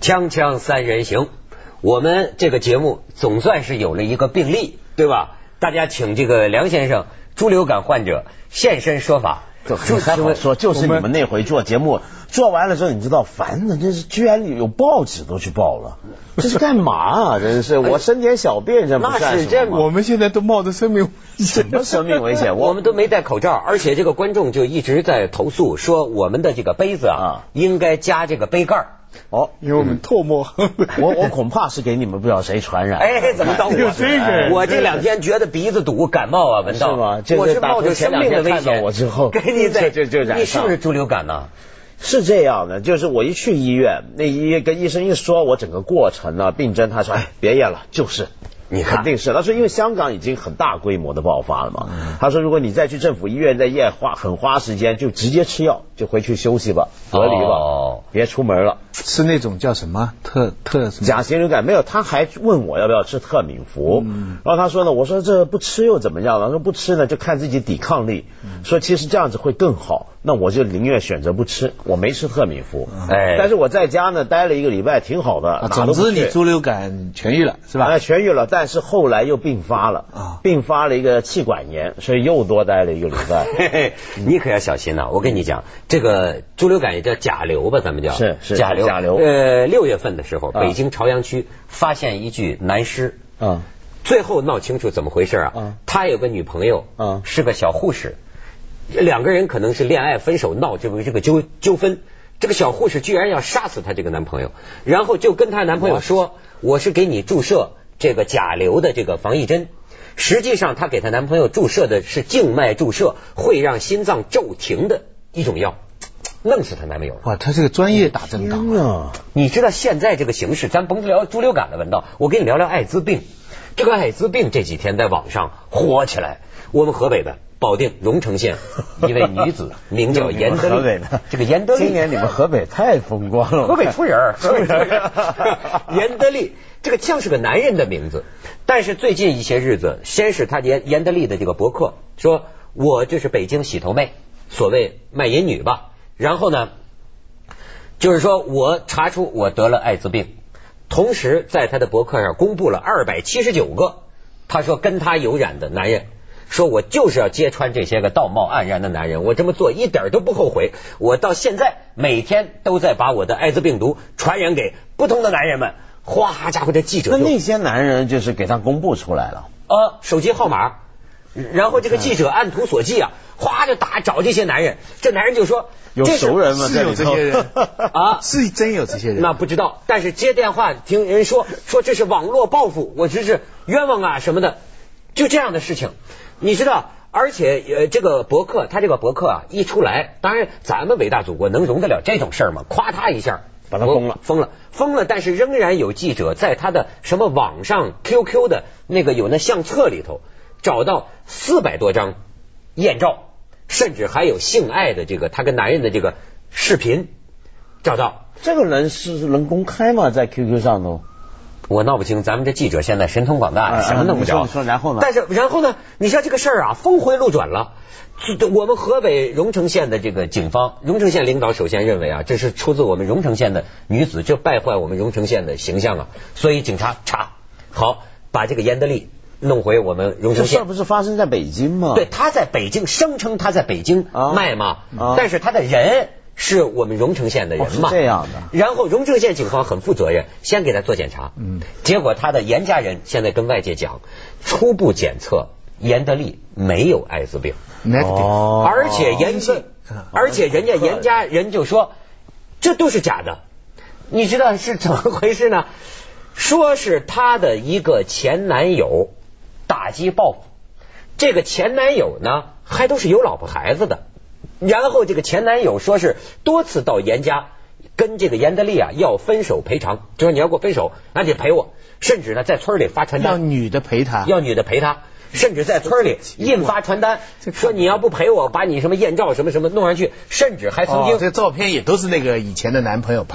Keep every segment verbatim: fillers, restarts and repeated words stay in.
锵锵三人行，我们这个节目总算是有了一个病例，对吧？大家请这个梁先生，猪流感患者现身说法。 还好说，就是你们那回做节目做完了之后，你知道烦的，真是居然有报纸都去报了，这是干嘛啊？真是我生点小便这不算什么。 我们现在都冒着生命危险， 什么生命危险？ 我们都没戴口罩，而且这个观众就一直在投诉说我们的这个杯子啊，应该加这个杯盖。 哦， 因为我们唾沫， 我我恐怕是给你们不知道谁传染。 哎，怎么到我有这个？ 我这两天觉得鼻子堵、感冒啊，闻到是吗？ 我是冒着生命的危险。 我之后给你在就就你是不是猪流感呢？ 是这样的，就是我一去医院，那医跟医生一说我整个过程呢，病症，他说哎别验了，就是。 你看， 肯定是。他说，因为香港已经很大规模的爆发了嘛。嗯、他说，如果你再去政府医院再验，花很花时间，就直接吃药，就回去休息吧，隔离吧，哦、别出门了。 吃那种叫什么特特什么甲型流感没有？他还问我要不要吃特敏福。嗯、然后他说呢，我说这不吃又怎么样了？他说不吃呢，就看自己抵抗力。嗯、说其实这样子会更好。那我就宁愿选择不吃，我没吃特敏福。哎，但是我在家呢待了一个礼拜，挺好的。 啊、总之你猪流感痊愈了是吧？ 哎，痊愈了。但是后来又并发了啊，并发了一个气管炎，所以又多待了一个礼拜。 嘿嘿，你可要小心呐！我跟你讲，这个猪流感也叫甲流吧，咱们叫是是甲流。 甲流。 呃，六月份的时候，北京朝阳区发现一具男尸，嗯，最后闹清楚怎么回事啊？嗯，他有个女朋友，嗯，是个小护士，两个人可能是恋爱分手闹这个这个纠纠纷，这个小护士居然要杀死她这个男朋友，然后就跟她男朋友说：“我是给你注射。”这个甲流的这个防疫针，实际上她给她男朋友注射的是静脉注射，会让心脏骤停的一种药，弄死她男朋友了。 哇，他这个专业打针党啊！ 你知道现在这个形势，咱甭聊猪流感的闻到，我跟你聊聊艾滋病。这个艾滋病这几天在网上火起来，我们河北的保定荣成县一位女子名叫严德利，这个严德利， 今年你们河北太风光了， 河北出人，河北出人，严德利。这个像是个男人的名字，但是最近一些日子，先是他严严德利的这个博客说，我就是北京洗头妹，所谓卖淫女吧。然后呢，就是说我查出我得了艾滋病，同时在他的博客上公布了二百七十九个，他说跟他有染的男人，说我就是要揭穿这些个道貌岸然的男人，我这么做一点都不后悔，我到现在每天都在把我的艾滋病毒传染给不同的男人们。哗家伙，这记者那那些男人就是给他公布出来了啊，手机号码，然后这个记者按图索骥啊，哗就打找这些男人，这男人就说有熟人吗？ 是有这些人啊，是真有这些人， 那不知道，但是接电话听人说说这是网络报复，我这是冤枉啊什么的，就这样的事情，你知道。而且呃，这个博客，他这个博客啊一出来，当然咱们伟大祖国能容得了这种事儿吗？夸他一下。 把他封了， 封了，封了，但是仍然有记者在他的什么网上 Q Q 的那个有那相册里头找到四百多张艳照，甚至还有性爱的这个他跟男人的这个视频找到。 这个人是能公开吗？在 Q Q 上头？ 我闹不清，咱们这记者现在神通广大，什么弄不着。 你说然后呢？ 但是然后呢？你说这个事儿啊，峰回路转了。我们河北荣成县的这个警方，荣成县领导首先认为啊，这是出自我们荣成县的女子，这败坏我们荣成县的形象啊，所以警察查好，把这个严德利弄回我们荣成县。 这事不是发生在北京吗？ 对，他在北京，声称他在北京卖嘛，啊、但是他的人是我们荣成县的人嘛， 哦、是这样的。 然后荣成县警方很负责任，先给他做检查，嗯，结果他的严家人现在跟外界讲，初步检测严德利没有艾滋病。 哦， 而且严德，而且人家严家人就说这都是假的，你知道是怎么回事呢？说是他的一个前男友打击报复，这个前男友呢还都是有老婆孩子的，然后这个前男友说是多次到严家跟这个严德利啊要分手赔偿，就说你要给我分手，那得赔我，甚至呢在村里发传单， 要女的陪他， 要女的陪他。甚至在村里印发传单，说你要不陪我，把你什么艳照什么什么弄上去，甚至还曾经、 哦、这照片也都是那个以前的男朋友拍的。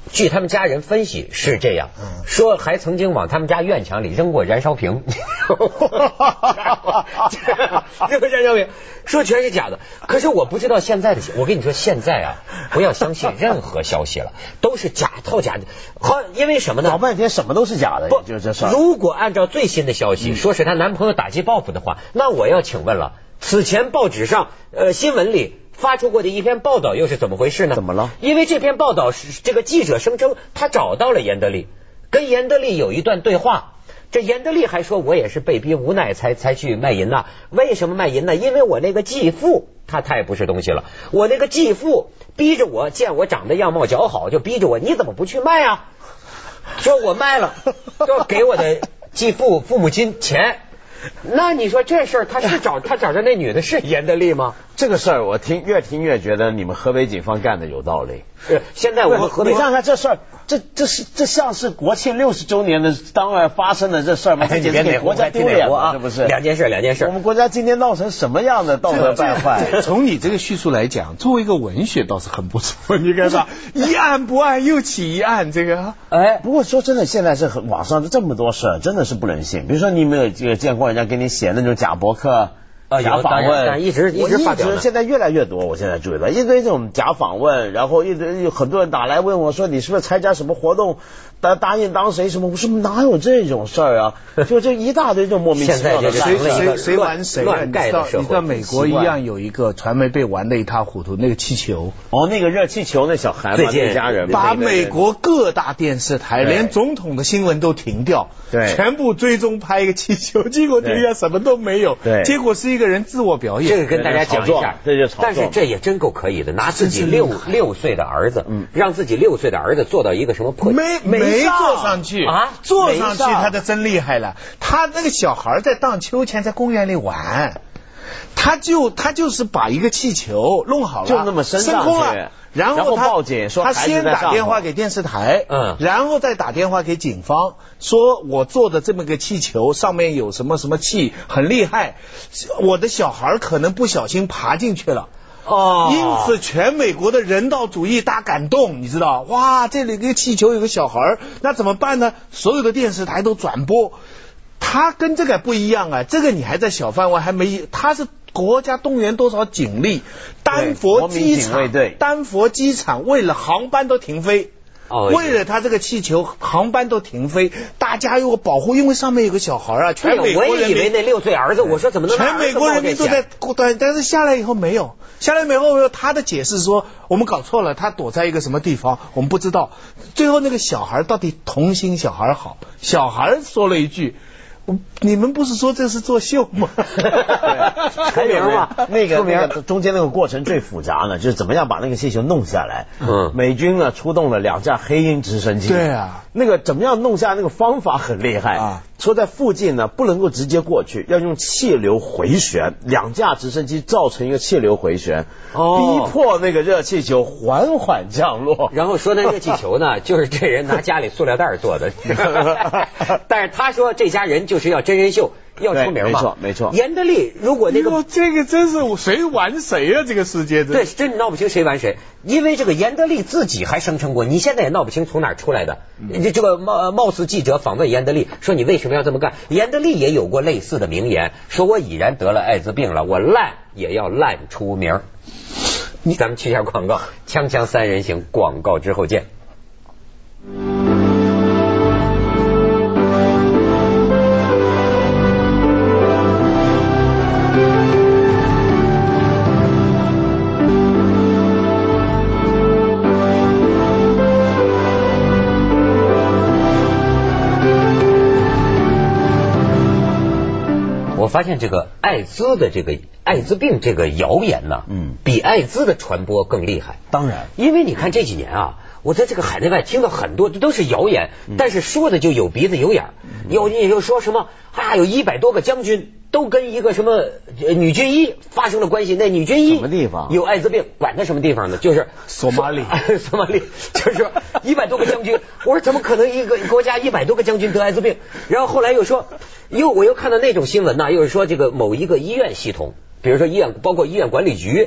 据他们家人分析是这样，说还曾经往他们家院墙里扔过燃烧瓶，扔过燃烧瓶，说全是假的。可是我不知道现在的，我跟你说，现在啊，不要相信任何消息了，都是假套假的。好，因为什么呢？ 搞半天什么都是假的， 不， 就这事儿。 如果按照最新的消息，说是她男朋友打击报复的话，那我要请问了，此前报纸上呃新闻里发出过的一篇报道又是怎么回事呢？ 怎么了？ 因为这篇报道是这个记者声称他找到了严德利，跟严德利有一段对话。这严德利还说，我也是被逼无奈才才去卖淫呐。为什么卖淫呢？因为我那个继父他太不是东西了，我那个继父逼着我，见我长得样貌姣好，就逼着我，你怎么不去卖啊？说我卖了，就要给我的继父父母亲钱。那你说这事儿，他是找他找着那女的是严德利吗？ 这个事儿我听越听越觉得你们河北警方干的有道理。 是，现在我们河北， 你看看这事儿，这这是这像是国庆六十周年的当晚发生的这事儿吗？这简直给国家丢脸了，是不是？ 两件事，两件事。 我们国家今天闹成什么样的道德败坏？ 从你这个叙述来讲，作为一个文学倒是很不错。你看吧，一案不案又起一案，这个哎，不过说真的，现在是很网上这么多事儿，真的是不能信。比如说，你有没有这个见过人家给你写那种假博客？ 啊， 假访问， 但一直一直发表的， 现在越来越多。我现在注意到一堆这种假访问，然后一堆有很多人打来问我说，你是不是参加什么活动，答答应当谁什么？我说哪有这种事儿啊？就这一大堆这种莫名其妙的， 谁谁谁玩谁乱盖的社会。 你知道美国一样有一个传媒被玩得一塌糊涂，那个气球。 哦，那个热气球那小孩嘛，那家人把美国各大电视台连总统的新闻都停掉， 对， 全部追踪拍一个气球，结果底下什么都没有， 对， 结果是一个人自我表演。 这个跟大家讲一下， 这就炒作， 但是这也真够可以的，拿自己六六岁的儿子，嗯，让自己六岁的儿子做到一个什么破没没坐上去啊， 坐上去他就真厉害了。他那个小孩在荡秋千，在公园里玩，他就他就是把一个气球弄好了， 就那么升上去， 然后他报警说他先打电话给电视台， 嗯， 然后再打电话给警方，说我做的这么个气球上面有什么什么气很厉害，我的小孩可能不小心爬进去了。 哦， 因此全美国的人道主义大感动，你知道？哇，这里一个气球有个小孩，那怎么办呢？所有的电视台都转播。他跟这个不一样啊，这个你还在小范围，还没，他是国家动员多少警力，丹佛机场，丹佛机场为了航班都停飞。哦，为了他这个气球，航班都停飞，大家又保护，因为上面有个小孩啊，全美国人民， 我也以为那六岁儿子，我说怎么能全美国人民都在对，但是下来以后没有，下来以后他的解释说我们搞错了，他躲在一个什么地方，我们不知道。最后那个小孩到底童心小孩好，小孩说了一句。你们不是说这是作秀吗？ 出名嘛，那个那个中间那个过程最复杂呢，就是怎么样把那个气球弄下来。嗯，美军呢出动了两架黑鹰直升机。 对啊， 那个怎么样弄下那个方法很厉害啊。说在附近呢不能够直接过去，要用气流回旋，两架直升机造成一个气流回旋，哦，逼迫那个热气球缓缓降落。 然后说那热气球呢，就是这人拿家里塑料袋做的，但是他说这家人就是要真人秀。要出名嘛？ 没错，没错。 严德利如果那个这个真是谁玩谁啊？这个世界对，真闹不清谁玩谁。因为这个严德利自己还声称过，你现在也闹不清从哪儿出来的。嗯、这个貌貌似记者访问严德利说你为什么要这么干？严德利也有过类似的名言，说我已然得了艾滋病了，我烂也要烂出名。你咱们去下广告，锵锵三人行，广告之后见。我发现这个艾滋的这个艾滋病这个谣言呢，嗯，比艾滋的传播更厉害。 当然， 因为你看这几年啊，我在这个海内外听到很多都是谣言，嗯、但是说的就有鼻子有眼儿。嗯、有你就说什么啊，有一百多个将军都跟一个什么女军医发生了关系，那女军医什么地方有艾滋病？管他什么地方呢？就是索马里， 索马里就是一百多个将军。我说怎么可能一个国家一百多个将军得艾滋病？然后后来又说。又我又看到那种新闻呢，又是说这个某一个医院系统，比如说医院，包括医院管理局，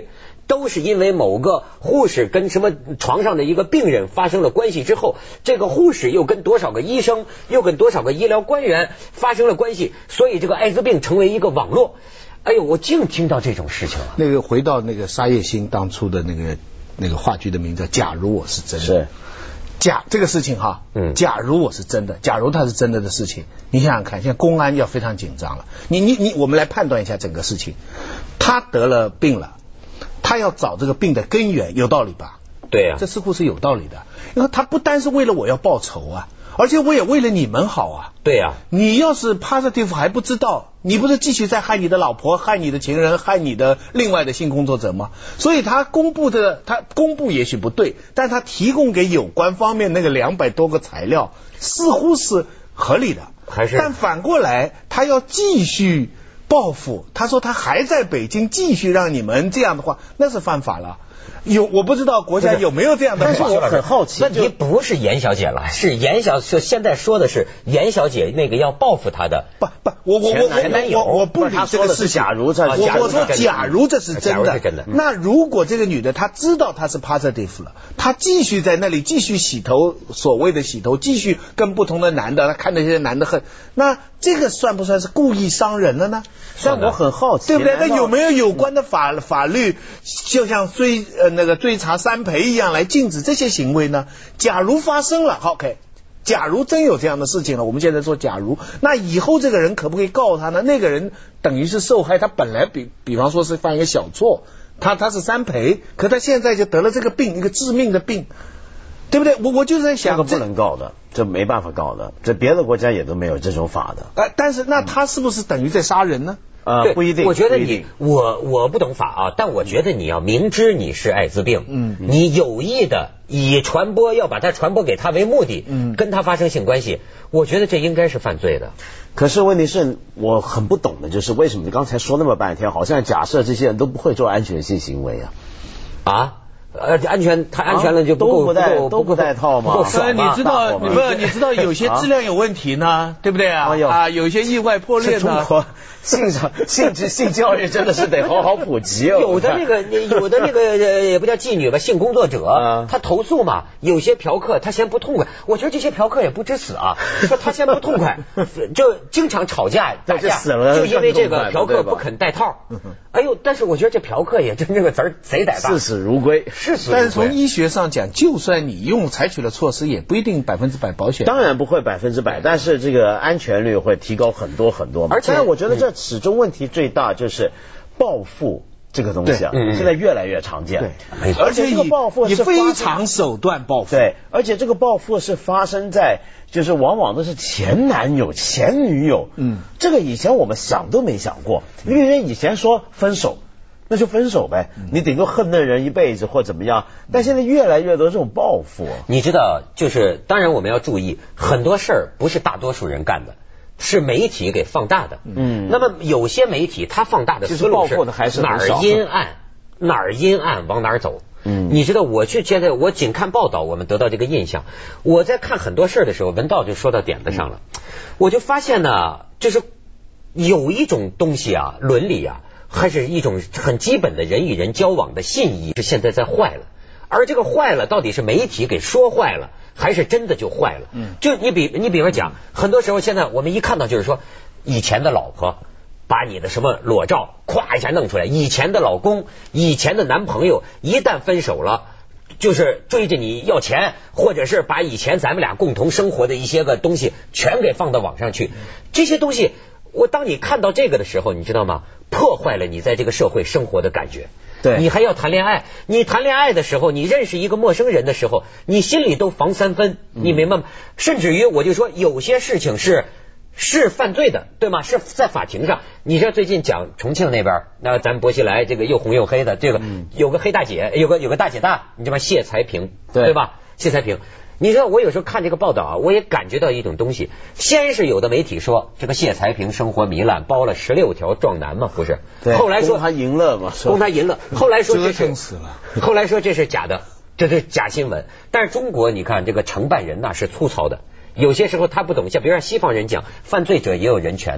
都是因为某个护士跟什么床上的一个病人发生了关系之后，这个护士又跟多少个医生又跟多少个医疗官员发生了关系，所以这个艾滋病成为一个网络。哎呦，我净听到这种事情啊。 那个回到那个沙叶新当初的那个那个话剧的名字叫假如我是真的。 是假这个事情哈， 嗯， 假如我是真的，假如它是真的的事情，你想想看，现在公安要非常紧张了。你你你，我们来判断一下整个事情。他得了病了，他要找这个病的根源，有道理吧？ 对呀、啊， 这似乎是有道理的。因为他不单是为了我要报仇啊，而且我也为了你们好啊。 对呀、啊， 你要是 positive 还不知道，你不是继续在害你的老婆、害你的情人、害你的另外的性工作者吗？所以他公布的，他公布也许不对，但他提供给有关方面那个两百多个材料，似乎是合理的。 还是？ 但反过来，他要继续报复，他说他还在北京继续让你们这样的话，那是犯法了。有我不知道国家有没有这样的法， 但是我很好奇， 问题不是严小姐了，是严小就现在说的是严小姐那个要报复她的， 不不，我我我我我我不理这个事情。 假如这， 我我说假如这是真的， 真的。 那如果这个女的她知道她是 positive 了，她继续在那里继续洗头，所谓的洗头，继续跟不同的男的，她看那些男的恨，那这个算不算是故意伤人了呢？ 但我很好奇， 对不对？那有没有有关的法法律，就像追呃那个追查三陪一样来禁止这些行为呢？假如发生了，好 ，OK， 假如真有这样的事情了，我们现在说假如，那以后这个人可不可以告他呢？那个人等于是受害，他本来比比方说是犯一个小错，他他是三陪，可他现在就得了这个病，一个致命的病。对不对？我我就在想， 这个不能告的，这没办法告的，这别的国家也都没有这种法的。 呃，但是那他是不是等于在杀人呢？ 呃，不一定。 我觉得你我我不懂法啊，但我觉得你要明知你是艾滋病，嗯，你有意的以传播要把它传播给他为目的，嗯，跟他发生性关系，我觉得这应该是犯罪的。 可是问题是我很不懂的，就是为什么你刚才说那么半天，好像假设这些人都不会做安全性行为啊？ 啊？呃，安全太安全了就不够、 啊、都不带不够都不带套吗？ 不够爽吗？你知道你不你知道有些质量有问题呢，啊、对不对啊？啊，有一些意外破裂呢。 性性质性教育真的是得好好普及哦。 有的那个有的那个也不叫妓女吧，性工作者，啊、他投诉嘛，有些嫖客他嫌不痛快，我觉得这些嫖客也不知死啊，说他嫌不痛快，就经常吵架打架，就因为这个嫖客不肯戴套。哎呦，但是我觉得这嫖客也真这个词儿贼歹吧， 视死如归， 视死如归。 但是从医学上讲，就算你用采取了措施，也不一定百分之百保险。 当然不会百分之百，但是这个安全率会提高很多很多嘛。 而且我觉得这始终问题最大就是报复这个东西啊，现在越来越常见。 对，而且这个报复是非常手段报复。 对，而且这个报复是发生在就是往往都是前男友、前女友。嗯，这个以前我们想都没想过，因为以前说分手。那就分手呗，你顶多恨那人一辈子或怎么样，但现在越来越多这种报复。 你知道，就是当然我们要注意，很多事儿不是大多数人干的，是媒体给放大的。嗯，那么有些媒体他放大的思路是哪儿阴暗哪儿阴暗往哪儿走。嗯，你知道我去现在我仅看报道，我们得到这个印象。我在看很多事儿的时候，文道就说到点子上了，嗯、我就发现呢，就是有一种东西啊，伦理啊。还是一种很基本的人与人交往的信义，是现在在坏了。而这个坏了，到底是媒体给说坏了，还是真的就坏了？嗯，就你比你比方讲，很多时候现在我们一看到就是说，以前的老婆把你的什么裸照咵一下弄出来，以前的老公、以前的男朋友一旦分手了，就是追着你要钱，或者是把以前咱们俩共同生活的一些个东西全给放到网上去，这些东西。我当你看到这个的时候，你知道吗？破坏了你在这个社会生活的感觉。对，你还要谈恋爱，你谈恋爱的时候，你认识一个陌生人的时候，你心里都防三分，你明白吗？嗯、甚至于我就说，有些事情是是犯罪的，对吗？是在法庭上。你知道最近讲重庆那边，那咱薄熙来这个又红又黑的，这个、嗯、有个黑大姐，有个有个大姐大，你知道吗？谢才平，对, 对吧？谢才平。你知道我有时候看这个报道啊，我也感觉到一种东西。先是有的媒体说这个谢才平生活糜烂，包了十六条壮男嘛，不是？ 对。 后来说他赢了嘛， 供他赢了。后来说这是死了。 后来说这是假的，这是假新闻。但是中国你看这个承办人呐是粗糙的，有些时候他不懂，像比如让西方人讲，犯罪者也有人权的。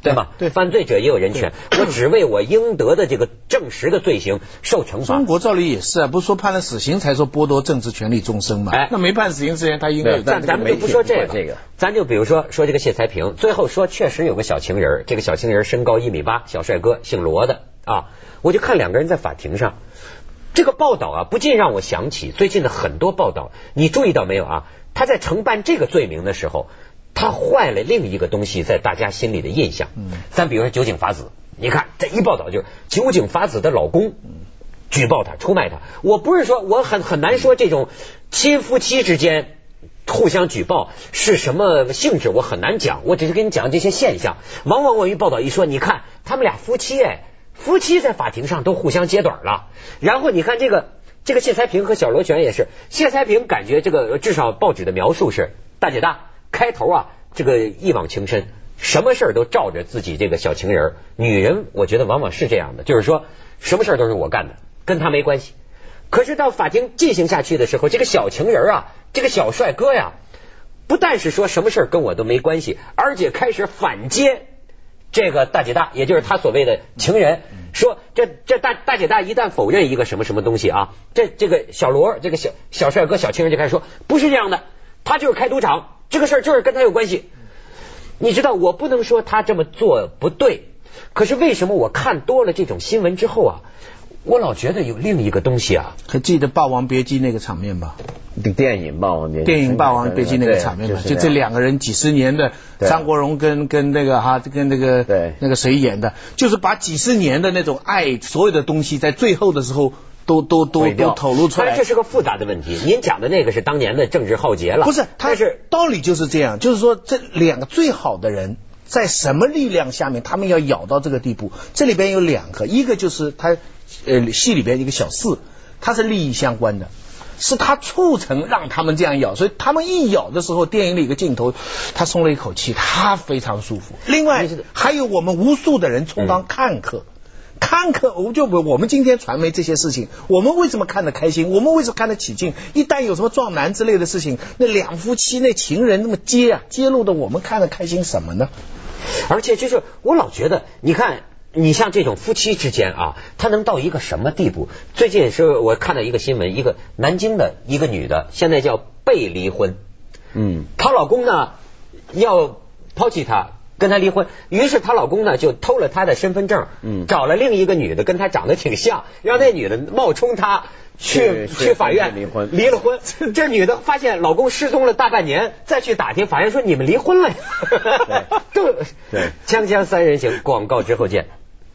对吗？ 对， 犯罪者也有人权，我只为我应得的这个证实的罪行受惩罚。 中国照理也是啊，不是说判了死刑才说剥夺政治权利终身嘛？哎，那没判死刑之前他应该有。 但咱们就不说这个，咱就比如说说这个谢才平，最后说确实有个小情人，这个小情人身高一米八，小帅哥，姓罗的啊，我就看两个人在法庭上。这个报道啊，不禁让我想起最近的很多报道。你注意到没有啊？他在承办这个罪名的时候，他坏了另一个东西在大家心里的印象。嗯，咱比如说酒井法子，你看这一报道就是酒井法子的老公举报他、出卖他。我不是说我很很难说这种亲夫妻之间互相举报是什么性质，我很难讲。我只是跟你讲这些现象。往往我一报道一说，你看他们俩夫妻哎。夫妻在法庭上都互相揭短了，然后你看这个这个谢才平和小罗旋也是，谢才平感觉这个至少报纸的描述是大姐大开头啊，这个一往情深，什么事都照着自己这个小情人。女人我觉得往往是这样的，就是说什么事都是我干的，跟他没关系。可是到法庭进行下去的时候，这个小情人啊，这个小帅哥呀，不但是说什么事跟我都没关系，而且开始反揭这个大姐大，也就是他所谓的情人，说这这大大姐大一旦否认一个什么什么东西啊，这这个小罗这个小小帅哥小情人就开始说不是这样的，他就是开赌场，这个事儿就是跟他有关系。你知道我不能说他这么做不对，可是为什么我看多了这种新闻之后啊，我老觉得有另一个东西啊。 还记得《霸王别姬》那个场面吧？ 电影《霸王别姬》 电影《霸王别姬》那个场面嘛，就这两个人几十年的张国荣跟跟那个哈跟那个那个谁演的，就是把几十年的那种爱所有的东西在最后的时候都都都都透露出来。 这是个复杂的问题。您讲的那个是当年的政治浩劫了， 不是？他是道理就是这样，就是说这两个最好的人在什么力量下面，他们要咬到这个地步？这里边有两个，一个就是他呃戏里边一个小四，他是利益相关的。是他促成让他们这样咬，所以他们一咬的时候，电影里一个镜头，他松了一口气，他非常舒服。另外还有我们无数的人充当看客，嗯、看客，我就我们今天传媒这些事情，我们为什么看得开心？我们为什么看得起劲？一旦有什么撞男之类的事情，那两夫妻那情人那么揭啊揭露的，我们看得开心什么呢？ 而且就是我老觉得，你看。你像这种夫妻之间啊，他能到一个什么地步？最近是我看到一个新闻，一个南京的一个女的，现在叫被离婚。嗯，她老公呢要抛弃她，跟她离婚，于是她老公呢就偷了她的身份证，嗯，找了另一个女的跟她长得挺像，让那女的冒充她去去法院离婚，离了婚。这女的发现老公失踪了大半年，再去打听，法院说你们离婚了呀。对对，锵锵三人行，广告之后见。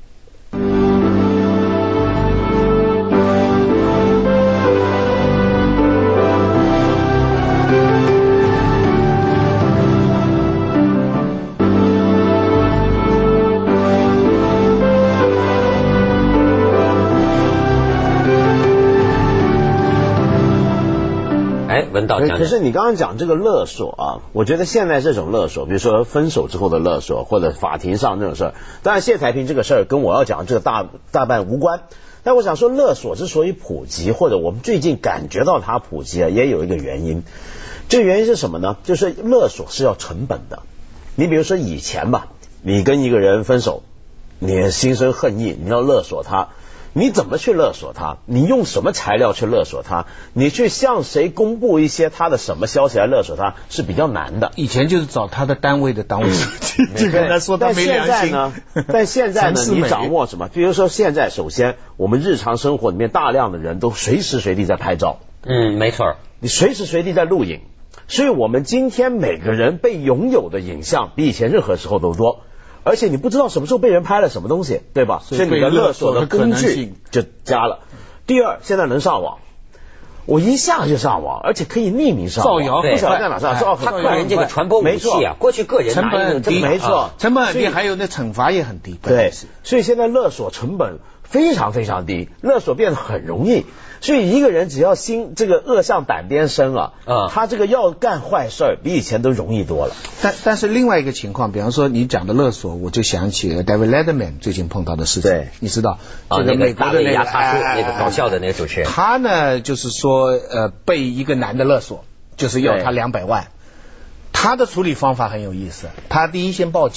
可是你刚刚讲这个勒索啊，我觉得现在这种勒索，比如说分手之后的勒索，或者法庭上这种事儿，当然谢才平这个事儿跟我要讲这个大大半无关。但我想说，勒索之所以普及，或者我们最近感觉到它普及啊，也有一个原因。这个原因是什么呢？就是勒索是要成本的。你比如说以前吧，你跟一个人分手，你心生恨意，你要勒索他。你怎么去勒索他？你用什么材料去勒索他？你去向谁公布一些他的什么消息来勒索他是比较难的。 以前就是找他的单位的党委书记，就跟他说他没良心。 但现在呢？但现在呢？你掌握什么？比如说现在，首先我们日常生活里面大量的人都随时随地在拍照， 嗯，没错， 你随时随地在录影，所以我们今天每个人被拥有的影像比以前任何时候都多。而且你不知道什么时候被人拍了什么东西，对吧？所以你的勒索的工具就加了。第二，现在能上网，我一下就上网，而且可以匿名上网， 造谣， 不晓得在哪上，造他个人这个传播武器啊，过去个人成本很低， 没错， 成本很低，还有那惩罚也很低。 对，所以现在勒索成本非常非常低，勒索变得很容易。所以一个人只要心这个恶向胆边生啊，啊，他这个要干坏事比以前都容易多了。 但但是另外一个情况，比方说你讲的勒索，我就想起了 David Letterman 最近碰到的事情。 对， 你知道这个美国的那个那个搞笑的那个主持人， 他呢就是说呃被一个男的勒索，就是要他两百万。他的处理方法很有意思，他第一先报警，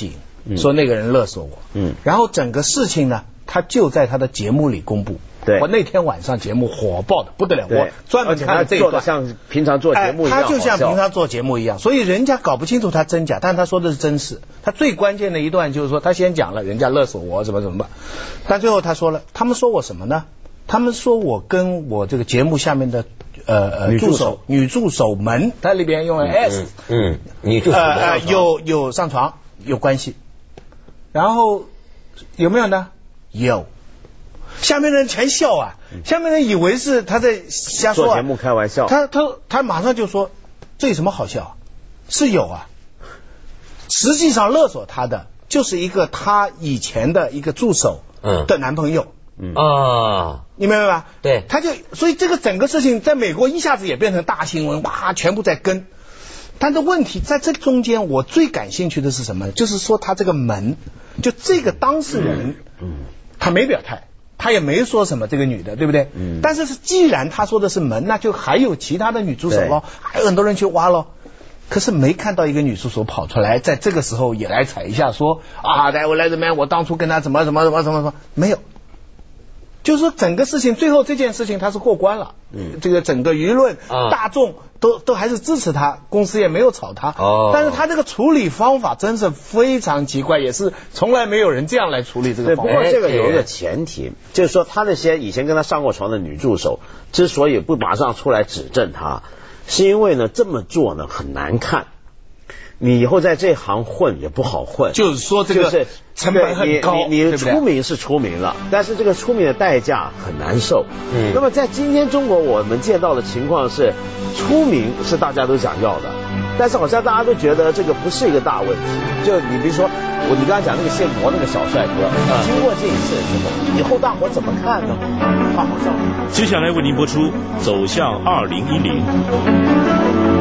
说那个人勒索我， 嗯， 然后整个事情呢，他就在他的节目里公布。 对， 我那天晚上节目火爆的不得了，我专门看了这一段， 像平常做节目一样、 哎，他就像平常做节目一样，所以人家搞不清楚他真假，但是他说的是真事。他最关键的一段就是说，他先讲了人家勒索我怎么怎么办，但最后他说了，他们说我什么呢？他们说我跟我这个节目下面的呃呃助手女助手们，它里边用了 S， 嗯，嗯女助手呃呃有有上床有关系，然后有没有呢？有。下面的人全笑啊，下面人以为是他在瞎说啊， 做节目开玩笑。 他他他马上就说，这有什么好笑？是有啊，实际上勒索他的就是一个他以前的一个助手的男朋友。 嗯啊， 你明白吧？ 对， 他就所以这个整个事情在美国一下子也变成大新闻，哇，全部在跟。但是问题在这中间，我最感兴趣的是什么？就是说他这个门，就这个当事人，嗯，他没表态。他也没说什么这个女的，对不对？嗯。但是既然他说的是门，那就还有其他的女助手咯，还有很多人去挖咯。可是没看到一个女助手跑出来，在这个时候也来踩一下，说啊，来我来这边，我当初跟他怎么怎么怎么怎么怎么没有。就是说整个事情最后这件事情他是过关了，嗯，这个整个舆论、啊、大众都都还是支持他，公司也没有炒他，哦，但是他这个处理方法真是非常奇怪，也是从来没有人这样来处理这个方法。 对，不过这个有一个前提，就是说他那些以前跟他上过床的女助手，之所以不马上出来指证他，是因为呢这么做呢很难看。你以后在这行混也不好混， 就是说这个成本很高， 你你你出名是出名了，但是这个出名的代价很难受。嗯，那么在今天中国我们见到的情况是，出名是大家都想要的，但是好像大家都觉得这个不是一个大问题。就你比如说我你刚才讲那个献魔那个小帅哥，经过这一次之后，以后大伙怎么看呢？他好像接下来为您播出《走向二零一零》。